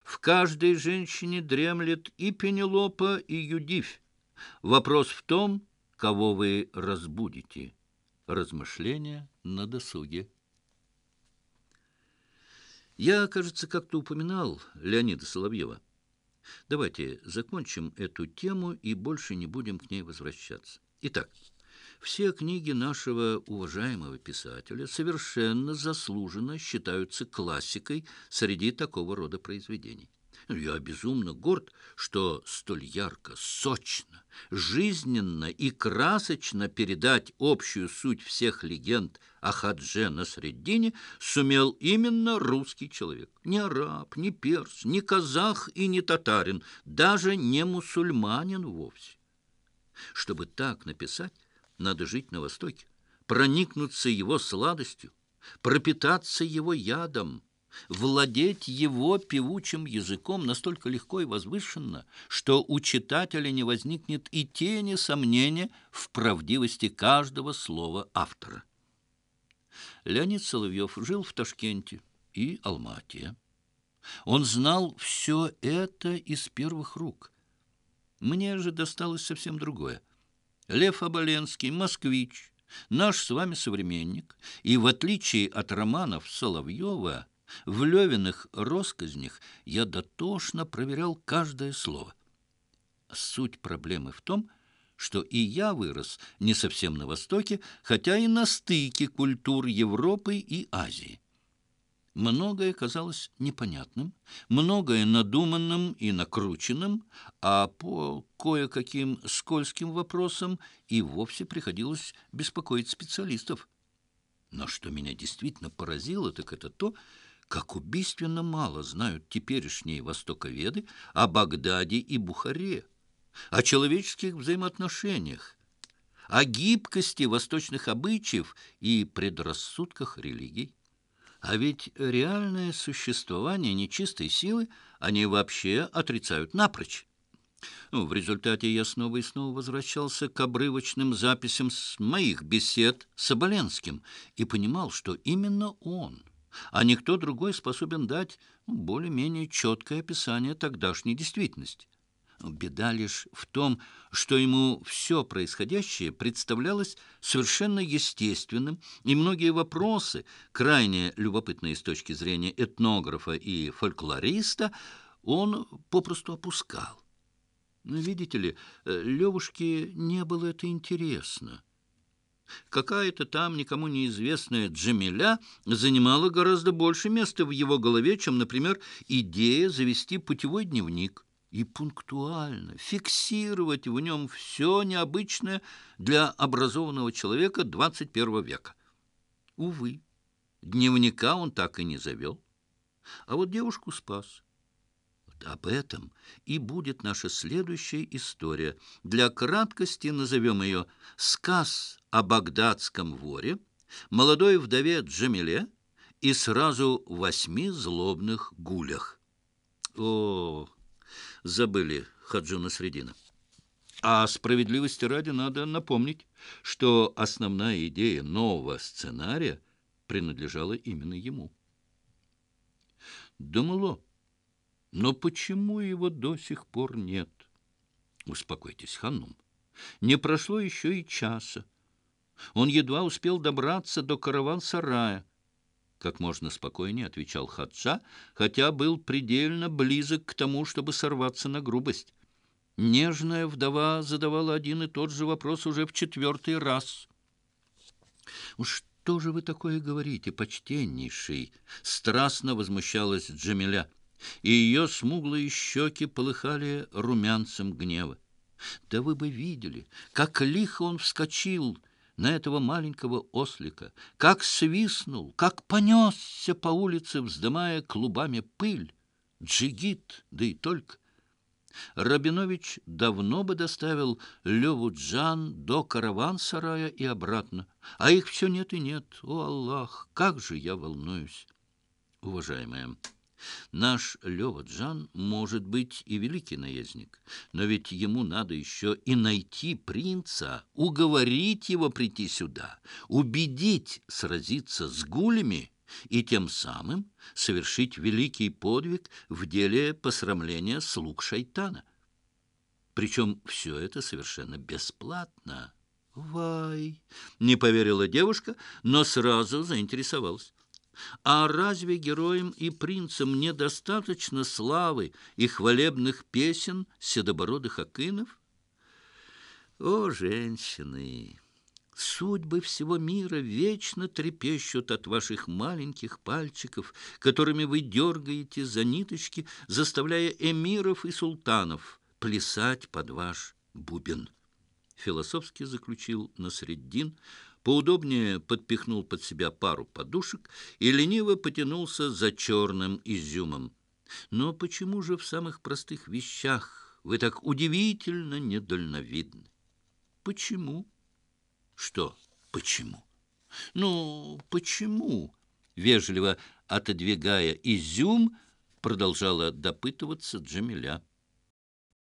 В каждой женщине дремлет и Пенелопа, и Юдивь. Вопрос в том, кого вы разбудите. Размышления на досуге. Я, кажется, как-то упоминал Леонида Соловьева. Давайте закончим эту тему и больше не будем к ней возвращаться. Итак, все книги нашего уважаемого писателя совершенно заслуженно считаются классикой среди такого рода произведений. Я безумно горд, что столь ярко, сочно, жизненно и красочно передать общую суть всех легенд о Хадже Насреддине сумел именно русский человек. Не араб, не перс, не казах и не татарин, даже не мусульманин вовсе. Чтобы так написать, надо жить на Востоке, проникнуться его сладостью, пропитаться его ядом, владеть его певучим языком настолько легко и возвышенно, что у читателя не возникнет и тени сомнения в правдивости каждого слова автора. Леонид Соловьев жил в Ташкенте и Алма-Ате. Он знал все это из первых рук. Мне же досталось совсем другое. Лев Оболенский, москвич, наш с вами современник, и в отличие от романов Соловьева, в Левиных россказнях я дотошно проверял каждое слово. Суть проблемы в том, что и я вырос не совсем на Востоке, хотя и на стыке культур Европы и Азии. Многое казалось непонятным, многое надуманным и накрученным, а по кое-каким скользким вопросам и вовсе приходилось беспокоить специалистов. Но что меня действительно поразило, так это то, как убийственно мало знают теперешние востоковеды о Багдаде и Бухаре, о человеческих взаимоотношениях, о гибкости восточных обычаев и предрассудках религий. А ведь реальное существование нечистой силы они вообще отрицают напрочь. В результате я снова и снова возвращался к обрывочным записям с моих бесед с Оболенским и понимал, что именно он, а никто другой способен дать более-менее четкое описание тогдашней действительности. Беда лишь в том, что ему все происходящее представлялось совершенно естественным, и многие вопросы, крайне любопытные с точки зрения этнографа и фольклориста, он попросту опускал. Видите ли, Левушке не было это интересно. Какая-то там никому неизвестная Джамиля занимала гораздо больше места в его голове, чем, например, идея завести путевой дневник и пунктуально фиксировать в нем все необычное для образованного человека XXI века. Увы, дневника он так и не завел, а вот девушку спас. Вот об этом и будет наша следующая история. Для краткости назовем ее «Сказ о багдадском воре, молодой вдове Джамиле и сразу 8 злобных гулях». О, забыли Хаджу Насреддина. А справедливости ради надо напомнить, что основная идея нового сценария принадлежала именно ему. Думало, но почему его до сих пор нет? Успокойтесь, ханум. Не прошло еще и часа. Он едва успел добраться до караван-сарая. Как можно спокойнее отвечал Хаджа, хотя был предельно близок к тому, чтобы сорваться на грубость. Нежная вдова задавала один и тот же вопрос уже в 4-й раз. «Что же вы такое говорите, почтеннейший?» — страстно возмущалась Джамиля, и ее смуглые щеки полыхали румянцем гнева. «Да вы бы видели, как лихо он вскочил на этого маленького ослика, как свистнул, как понесся по улице, вздымая клубами пыль. Джигит, да и только. Рабинович давно бы доставил Леву Джан до караван-сарая и обратно, а их все нет и нет. О, Аллах, как же я волнуюсь! Уважаемая, наш Лева Джан может быть и великий наездник, но ведь ему надо еще и найти принца, уговорить его прийти сюда, убедить сразиться с гулями и тем самым совершить великий подвиг в деле посрамления слуг шайтана. Причем все это совершенно бесплатно. «Вай!» — не поверила девушка, но сразу заинтересовалась. «А разве героям и принцам недостаточно славы и хвалебных песен седобородых акинов?» «О, женщины! Судьбы всего мира вечно трепещут от ваших маленьких пальчиков, которыми вы дергаете за ниточки, заставляя эмиров и султанов плясать под ваш бубен». Философски заключил Насреддин, поудобнее подпихнул под себя пару подушек и лениво потянулся за черным изюмом. «Но почему же в самых простых вещах вы так удивительно недальновидны?» «Почему?» «Что почему?» «Ну, почему?» Вежливо отодвигая изюм, продолжала допытываться Джамиля.